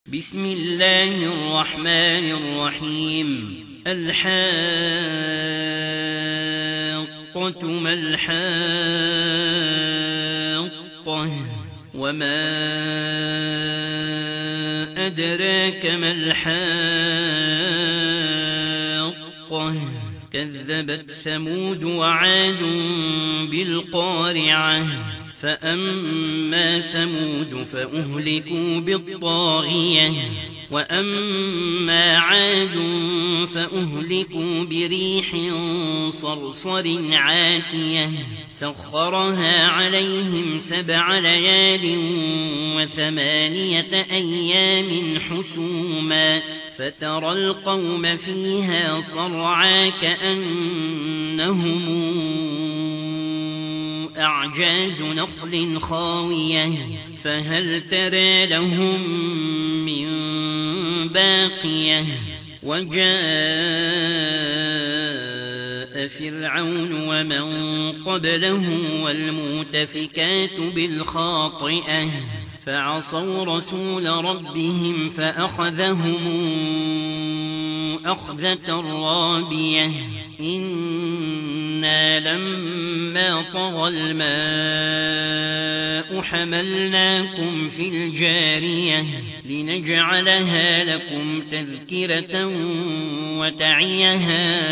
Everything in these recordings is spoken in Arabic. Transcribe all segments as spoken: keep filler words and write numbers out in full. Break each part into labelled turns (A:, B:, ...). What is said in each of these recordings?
A: بسم الله الرحمن الرحيم. الحاقة ما الحاقة وما أدراك ما الحاقة كذبت ثمود وعاد بالقارعة فأما ثمود فأهلكوا بالطاغية وأما عاد فأهلكوا بريح صرصر عاتية سخرها عليهم سبع ليال وثمانية أيام حسوما فترى القوم فيها صرعا كأنهم أعجاز نخل خاوية فهل ترى لهم من باقية وجاء فرعون ومن قبله والمؤتفكات بالخاطئة فعصوا رسول ربهم فأخذهم أخذة رابية إنا لما طغى الماء حملناكم في الجارية لنجعلها لكم تذكرة وتعيها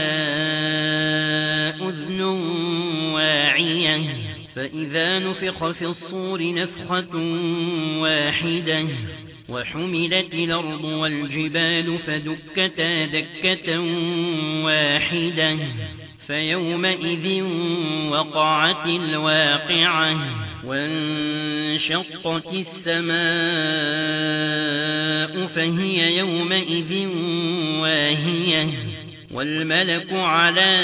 A: أذن واعية فإذا نفخ في الصور نفخة واحدة وحملت الأرض والجبال فدكتا دكة واحدة فيومئذ وقعت الواقعة وانشقت السماء فهي يومئذ واهية والملك على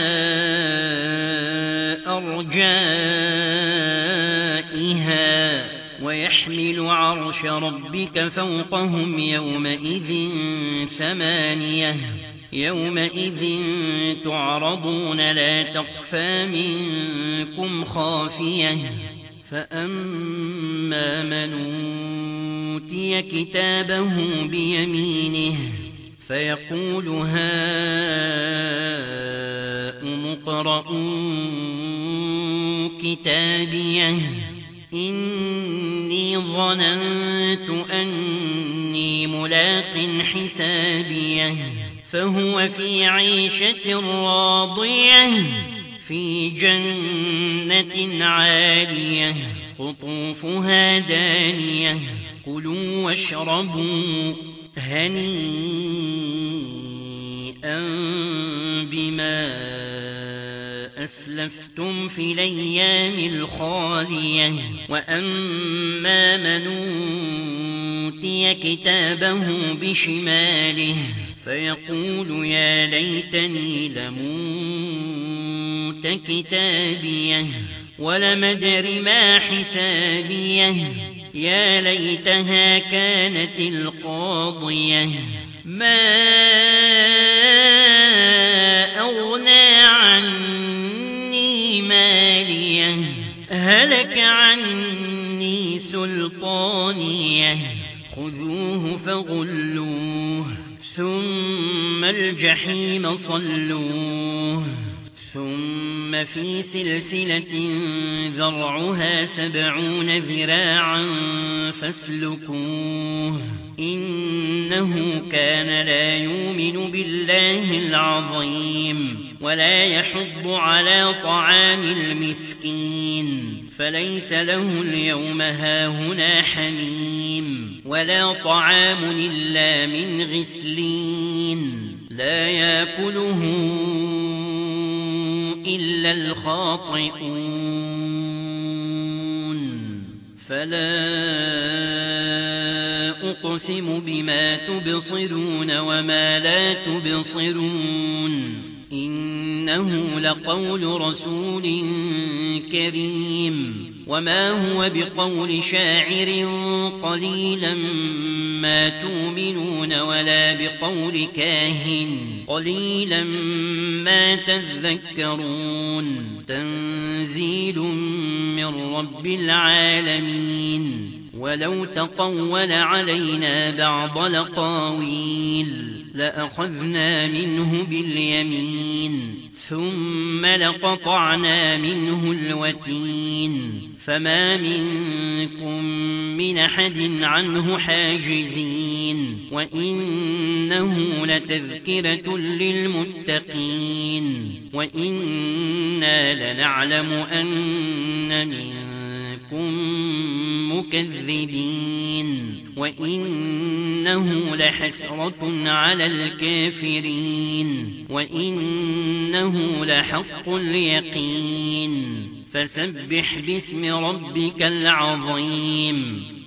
A: أرجائها ويحمل عرش ربك فوقهم يومئذ ثمانية يومئذ تعرضون لا تخفى منكم خافية فأما من أوتي كتابه بيمينه فيقول هاؤم اقرءوا كتابيه إني ظننت أني ملاق حسابيه فهو في عيشة راضية في جنة عالية قطوفها دانية كلوا واشربوا هنيئا بما أسلفتم في الأيام الخالية وأما من أوتي كتابه بشماله فيقول يا ليتني لموت كتابيه ولم أدر ما حسابيه يا ليتها كانت القاضية ما أغنى عني ماليه هلك عني سلطانيه خذوه فغلوه ثم الجحيم صلوه ثم في سلسلة ذرعها سبعون ذراعا فاسلكوه إنه كان لا يؤمن بالله العظيم ولا يحض على طعام المسكين فليس له اليوم هاهنا حميم ولا طعام إلا من غسلين لا يأكله إلا الخاطئون فلا أقسم بما تبصرون وما لا تبصرون إنه لقول رسول كريم وما هو بقول شاعر قليلا ما تؤمنون ولا بقول كاهن قليلا ما تذكرون تنزيل من رب العالمين ولو تقول علينا بعض الأقاويل لأخذنا منه باليمين ثم لقطعنا منه الوتين فما منكم من أحد عنه حاجزين وإنه لتذكرة للمتقين وإنا لنعلم أن منكم مكذبين وإنه لحسرة على الكافرين وإنه لحق اليقين فسبح باسم ربك العظيم